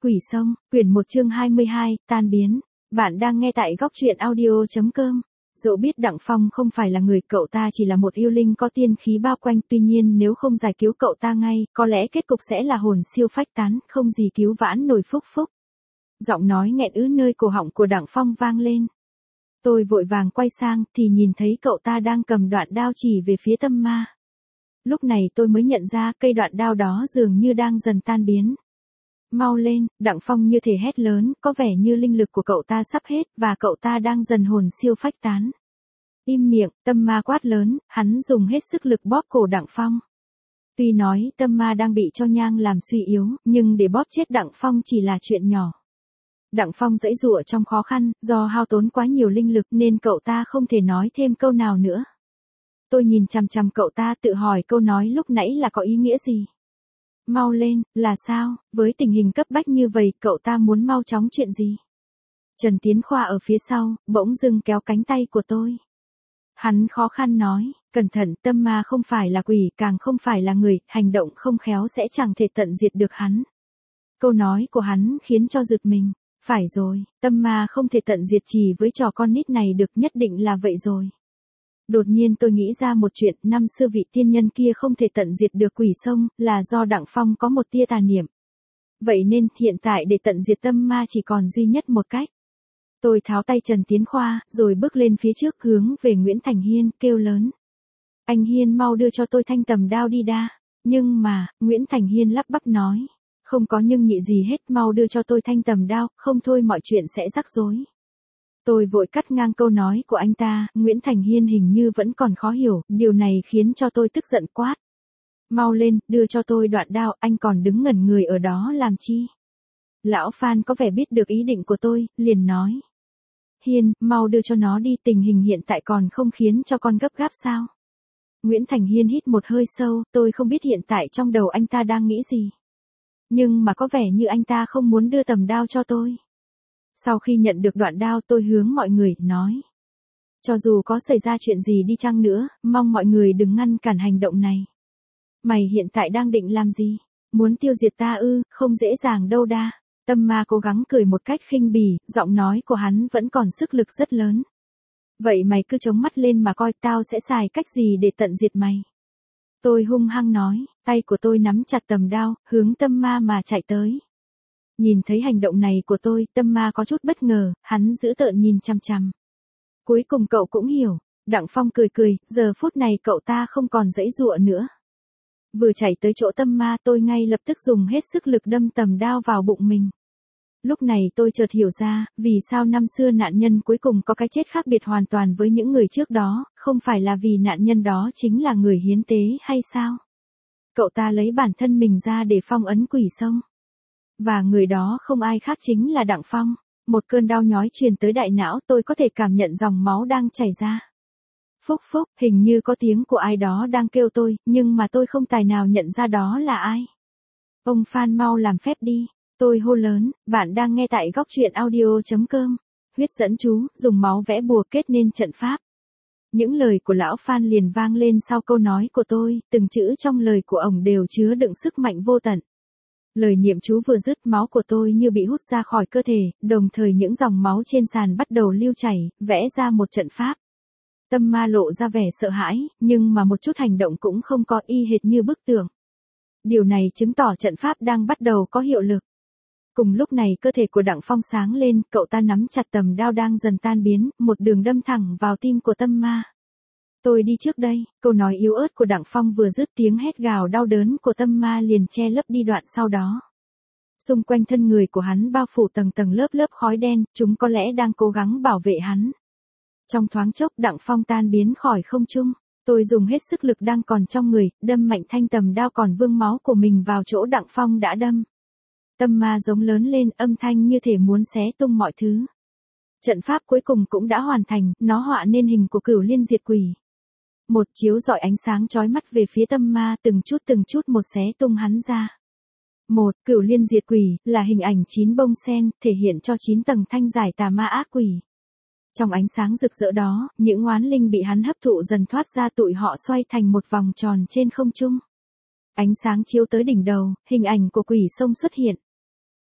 Quỷ Sông, quyển 1 chương 22, tan biến. Bạn đang nghe tại góc truyện audio.com. Dẫu biết Đặng Phong không phải là người, cậu ta chỉ là một yêu linh có tiên khí bao quanh, tuy nhiên nếu không giải cứu cậu ta ngay, có lẽ kết cục sẽ là hồn siêu phách tán, không gì cứu vãn nổi. Phúc phúc. Giọng nói nghẹn ứ nơi cổ họng của Đặng Phong vang lên. Tôi vội vàng quay sang thì nhìn thấy cậu ta đang cầm đoạn đao chỉ về phía Tâm Ma. Lúc này tôi mới nhận ra cây đoạn đao đó dường như đang dần tan biến. Mau lên, Đặng Phong như thể hét lớn, có vẻ như linh lực của cậu ta sắp hết và cậu ta đang dần hồn siêu phách tán. Im miệng, Tâm Ma quát lớn, hắn dùng hết sức lực bóp cổ Đặng Phong. Tuy nói Tâm Ma đang bị cho nhang làm suy yếu, nhưng để bóp chết Đặng Phong chỉ là chuyện nhỏ. Đặng Phong giãy giụa trong khó khăn, do hao tốn quá nhiều linh lực nên cậu ta không thể nói thêm câu nào nữa. Tôi nhìn chằm chằm cậu ta tự hỏi câu nói lúc nãy là có ý nghĩa gì. Mau lên, là sao, với tình hình cấp bách như vậy cậu ta muốn mau chóng chuyện gì? Trần Tiến Khoa ở phía sau, bỗng dưng kéo cánh tay của tôi. Hắn khó khăn nói, cẩn thận, Tâm Ma không phải là quỷ, càng không phải là người, hành động không khéo sẽ chẳng thể tận diệt được hắn. Câu nói của hắn khiến cho giật mình. Phải rồi, Tâm Ma không thể tận diệt chỉ với trò con nít này được, nhất định là vậy rồi. Đột nhiên tôi nghĩ ra một chuyện, năm xưa vị tiên nhân kia không thể tận diệt được Quỷ Sông, là do Đặng Phong có một tia tà niệm. Vậy nên, hiện tại để tận diệt Tâm Ma chỉ còn duy nhất một cách. Tôi tháo tay Trần Tiến Khoa, rồi bước lên phía trước hướng về Nguyễn Thành Hiên, kêu lớn. Anh Hiên mau đưa cho tôi thanh tầm đao đi đa. Nhưng mà, Nguyễn Thành Hiên lắp bắp nói. Không có nhưng nhị gì hết, mau đưa cho tôi thanh tầm đao, không thôi mọi chuyện sẽ rắc rối. Tôi vội cắt ngang câu nói của anh ta, Nguyễn Thành Hiên hình như vẫn còn khó hiểu, điều này khiến cho tôi tức giận quát. Mau lên, đưa cho tôi đoạn đao, anh còn đứng ngẩn người ở đó làm chi? Lão Phan có vẻ biết được ý định của tôi, liền nói. Hiên, mau đưa cho nó đi, tình hình hiện tại còn không khiến cho con gấp gáp sao? Nguyễn Thành Hiên hít một hơi sâu, tôi không biết hiện tại trong đầu anh ta đang nghĩ gì. Nhưng mà có vẻ như anh ta không muốn đưa tầm đao cho tôi. Sau khi nhận được đoạn đao tôi hướng mọi người, nói. Cho dù có xảy ra chuyện gì đi chăng nữa, mong mọi người đừng ngăn cản hành động này. Mày hiện tại đang định làm gì? Muốn tiêu diệt ta ư, không dễ dàng đâu đa. Tâm Ma cố gắng cười một cách khinh bỉ, giọng nói của hắn vẫn còn sức lực rất lớn. Vậy mày cứ chống mắt lên mà coi, tao sẽ xài cách gì để tận diệt mày. Tôi hung hăng nói, tay của tôi nắm chặt tầm đao, hướng Tâm Ma mà chạy tới. Nhìn thấy hành động này của tôi, Tâm Ma có chút bất ngờ, hắn dữ tợn nhìn chằm chằm. Cuối cùng cậu cũng hiểu, Đặng Phong cười cười, giờ phút này cậu ta không còn giãy giụa nữa. Vừa chạy tới chỗ Tâm Ma tôi ngay lập tức dùng hết sức lực đâm tầm đao vào bụng mình. Lúc này tôi chợt hiểu ra, vì sao năm xưa nạn nhân cuối cùng có cái chết khác biệt hoàn toàn với những người trước đó, không phải là vì nạn nhân đó chính là người hiến tế hay sao? Cậu ta lấy bản thân mình ra để phong ấn Quỷ Sông. Và người đó không ai khác chính là Đặng Phong. Một cơn đau nhói truyền tới đại não, tôi có thể cảm nhận dòng máu đang chảy ra. Phúc phúc, hình như có tiếng của ai đó đang kêu tôi, nhưng mà tôi không tài nào nhận ra đó là ai. Ông Phan mau làm phép đi. Tôi hô lớn, bạn đang nghe tại góc truyện audio.com. Huyết dẫn chú, dùng máu vẽ bùa kết nên trận pháp. Những lời của lão Phan liền vang lên sau câu nói của tôi, từng chữ trong lời của ổng đều chứa đựng sức mạnh vô tận. Lời niệm chú vừa dứt, máu của tôi như bị hút ra khỏi cơ thể, đồng thời những dòng máu trên sàn bắt đầu lưu chảy, vẽ ra một trận pháp. Tâm Ma lộ ra vẻ sợ hãi, nhưng mà một chút hành động cũng không có, y hệt như bức tượng. Điều này chứng tỏ trận pháp đang bắt đầu có hiệu lực. Cùng lúc này cơ thể của Đặng Phong sáng lên, cậu ta nắm chặt tầm đao đang dần tan biến, một đường đâm thẳng vào tim của Tâm Ma. Tôi đi trước đây, câu nói yếu ớt của Đặng Phong vừa dứt, tiếng hét gào đau đớn của Tâm Ma liền che lấp đi đoạn sau đó. Xung quanh thân người của hắn bao phủ tầng tầng lớp lớp khói đen, chúng có lẽ đang cố gắng bảo vệ hắn. Trong thoáng chốc Đặng Phong tan biến khỏi không trung, tôi dùng hết sức lực đang còn trong người, đâm mạnh thanh tầm đao còn vương máu của mình vào chỗ Đặng Phong đã đâm. Tâm Ma giống lớn lên, âm thanh như thể muốn xé tung mọi thứ. Trận pháp cuối cùng cũng đã hoàn thành, nó họa nên hình của Cửu Liên Diệt Quỷ. Một chiếu rọi ánh sáng chói mắt về phía Tâm Ma, từng chút một xé tung hắn ra. Một, Cửu Liên Diệt Quỷ, là hình ảnh 9 bông sen, thể hiện cho 9 tầng thanh giải tà ma ác quỷ. Trong ánh sáng rực rỡ đó, những oán linh bị hắn hấp thụ dần thoát ra, tụi họ xoay thành một vòng tròn trên không trung. Ánh sáng chiếu tới đỉnh đầu, hình ảnh của Quỷ Sông xuất hiện.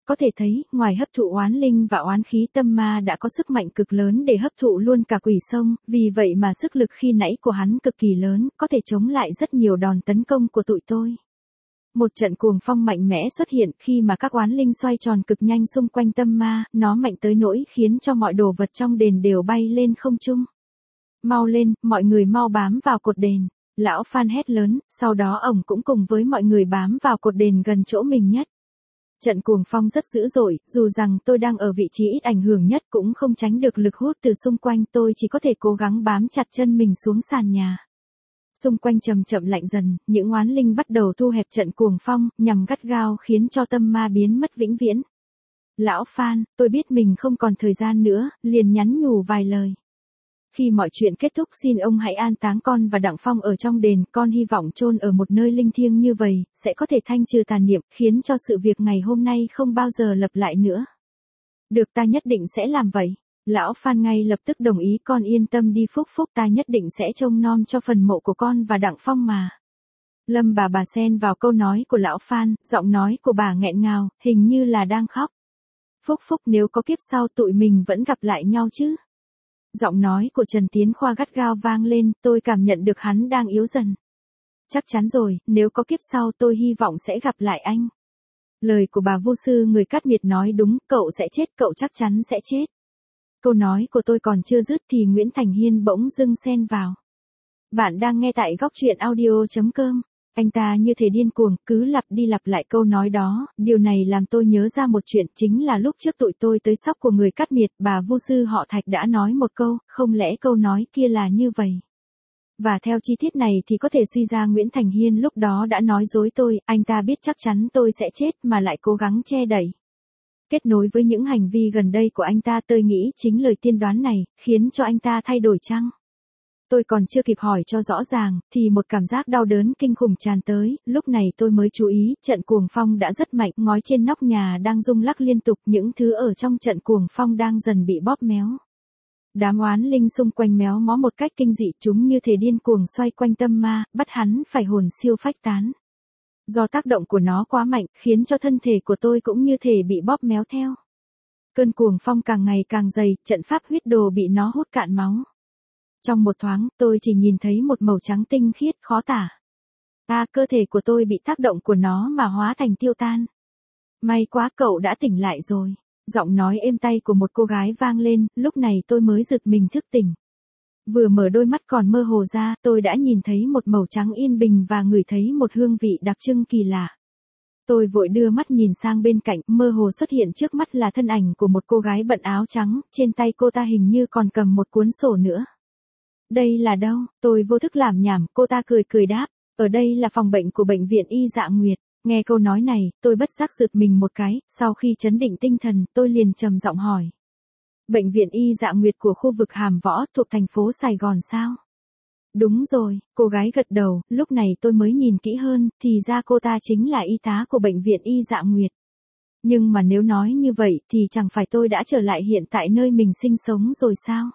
Có thể thấy, ngoài hấp thụ oán linh và oán khí, tâm ma đã có sức mạnh cực lớn để hấp thụ luôn cả quỷ sông, vì vậy mà sức lực khi nãy của hắn cực kỳ lớn, có thể chống lại rất nhiều đòn tấn công của tụi tôi. Một trận cuồng phong mạnh mẽ xuất hiện khi mà các oán linh xoay tròn cực nhanh xung quanh tâm ma, nó mạnh tới nỗi khiến cho mọi đồ vật trong đền đều bay lên không trung. Mau lên, mọi người mau bám vào cột đền. Lão Phan hét lớn, sau đó ổng cũng cùng với mọi người bám vào cột đền gần chỗ mình nhất. Trận cuồng phong rất dữ dội, dù rằng tôi đang ở vị trí ít ảnh hưởng nhất cũng không tránh được lực hút từ xung quanh, tôi chỉ có thể cố gắng bám chặt chân mình xuống sàn nhà. Xung quanh chậm chậm lạnh dần, những oán linh bắt đầu thu hẹp trận cuồng phong, nhằm gắt gao khiến cho tâm ma biến mất vĩnh viễn. Lão Phan, tôi biết mình không còn thời gian nữa, liền nhắn nhủ vài lời. Khi mọi chuyện kết thúc xin ông hãy an táng con và Đặng Phong ở trong đền, con hy vọng chôn ở một nơi linh thiêng như vậy, sẽ có thể thanh trừ tà niệm, khiến cho sự việc ngày hôm nay không bao giờ lặp lại nữa. Được, ta nhất định sẽ làm vậy. Lão Phan ngay lập tức đồng ý, con yên tâm đi Phúc Phúc, ta nhất định sẽ trông nom cho phần mộ của con và Đặng Phong mà. Lâm bà xen vào câu nói của lão Phan, giọng nói của bà nghẹn ngào, hình như là đang khóc. Phúc Phúc, nếu có kiếp sau tụi mình vẫn gặp lại nhau chứ? Giọng nói của Trần Tiến Khoa gắt gao vang lên, tôi cảm nhận được hắn đang yếu dần. Chắc chắn rồi, nếu có kiếp sau tôi hy vọng sẽ gặp lại anh. Lời của bà Vu sư người Cát Miệt nói đúng, cậu sẽ chết, cậu chắc chắn sẽ chết. Câu nói của tôi còn chưa dứt thì Nguyễn Thành Hiên bỗng dưng xen vào. Bạn đang nghe tại góc truyện audio.com. Anh ta như thể điên cuồng, cứ lặp đi lặp lại câu nói đó, điều này làm tôi nhớ ra một chuyện, chính là lúc trước tụi tôi tới sóc của người Cát Miệt, bà Vu sư họ Thạch đã nói một câu, không lẽ câu nói kia là như vậy. Và theo chi tiết này thì có thể suy ra Nguyễn Thành Hiên lúc đó đã nói dối tôi, anh ta biết chắc chắn tôi sẽ chết mà lại cố gắng che đậy. Kết nối với những hành vi gần đây của anh ta, tôi nghĩ chính lời tiên đoán này, khiến cho anh ta thay đổi chăng? Tôi còn chưa kịp hỏi cho rõ ràng, thì một cảm giác đau đớn kinh khủng tràn tới, lúc này tôi mới chú ý, trận cuồng phong đã rất mạnh, ngói trên nóc nhà đang rung lắc liên tục, những thứ ở trong trận cuồng phong đang dần bị bóp méo. Đám oán linh xung quanh méo mó một cách kinh dị, chúng như thể điên cuồng xoay quanh tâm ma, bắt hắn phải hồn siêu phách tán. Do tác động của nó quá mạnh, khiến cho thân thể của tôi cũng như thể bị bóp méo theo. Cơn cuồng phong càng ngày càng dày, trận pháp huyết đồ bị nó hút cạn máu. Trong một thoáng, tôi chỉ nhìn thấy một màu trắng tinh khiết khó tả. Cơ thể của tôi bị tác động của nó mà hóa thành tiêu tan. May quá cậu đã tỉnh lại rồi. Giọng nói êm tay của một cô gái vang lên, lúc này tôi mới giật mình thức tỉnh. Vừa mở đôi mắt còn mơ hồ ra, tôi đã nhìn thấy một màu trắng yên bình và ngửi thấy một hương vị đặc trưng kỳ lạ. Tôi vội đưa mắt nhìn sang bên cạnh, mơ hồ xuất hiện trước mắt là thân ảnh của một cô gái bận áo trắng, trên tay cô ta hình như còn cầm một cuốn sổ nữa. Đây là đâu? Tôi vô thức làm nhảm, cô ta cười cười đáp, ở đây là phòng bệnh của bệnh viện Y Dạ Nguyệt. Nghe câu nói này, tôi bất giác giật mình một cái, sau khi trấn định tinh thần, tôi liền trầm giọng hỏi. Bệnh viện Y Dạ Nguyệt của khu vực Hàm Võ thuộc thành phố Sài Gòn sao? Đúng rồi, cô gái gật đầu, lúc này tôi mới nhìn kỹ hơn, thì ra cô ta chính là y tá của bệnh viện Y Dạ Nguyệt. Nhưng mà nếu nói như vậy thì chẳng phải tôi đã trở lại hiện tại nơi mình sinh sống rồi sao?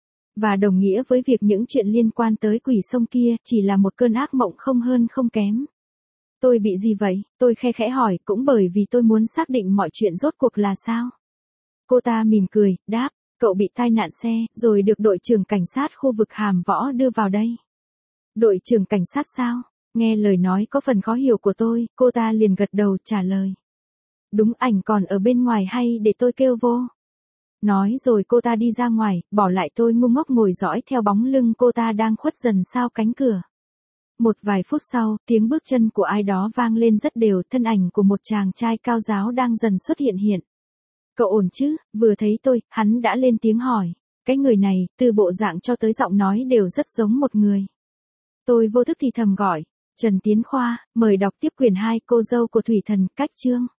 Và đồng nghĩa với việc những chuyện liên quan tới quỷ sông kia chỉ là một cơn ác mộng không hơn không kém. Tôi bị gì vậy? Tôi khe khẽ hỏi, cũng bởi vì tôi muốn xác định mọi chuyện rốt cuộc là sao. Cô ta mỉm cười, đáp, cậu bị tai nạn xe, rồi được đội trưởng cảnh sát khu vực Hàm Võ đưa vào đây. Đội trưởng cảnh sát sao? Nghe lời nói có phần khó hiểu của tôi, cô ta liền gật đầu trả lời. Đúng, ảnh còn ở bên ngoài hay để tôi kêu vô? Nói rồi cô ta đi ra ngoài, bỏ lại tôi ngu ngốc ngồi dõi theo bóng lưng cô ta đang khuất dần sau cánh cửa. Một vài phút sau, tiếng bước chân của ai đó vang lên rất đều, thân ảnh của một chàng trai cao ráo đang dần xuất hiện hiện. Cậu ổn chứ? Vừa thấy tôi, hắn đã lên tiếng hỏi. Cái người này, từ bộ dạng cho tới giọng nói đều rất giống một người. Tôi vô thức thì thầm gọi. Trần Tiến Khoa, mời đọc tiếp quyển 2 Cô dâu của Thủy Thần, Cách Chương.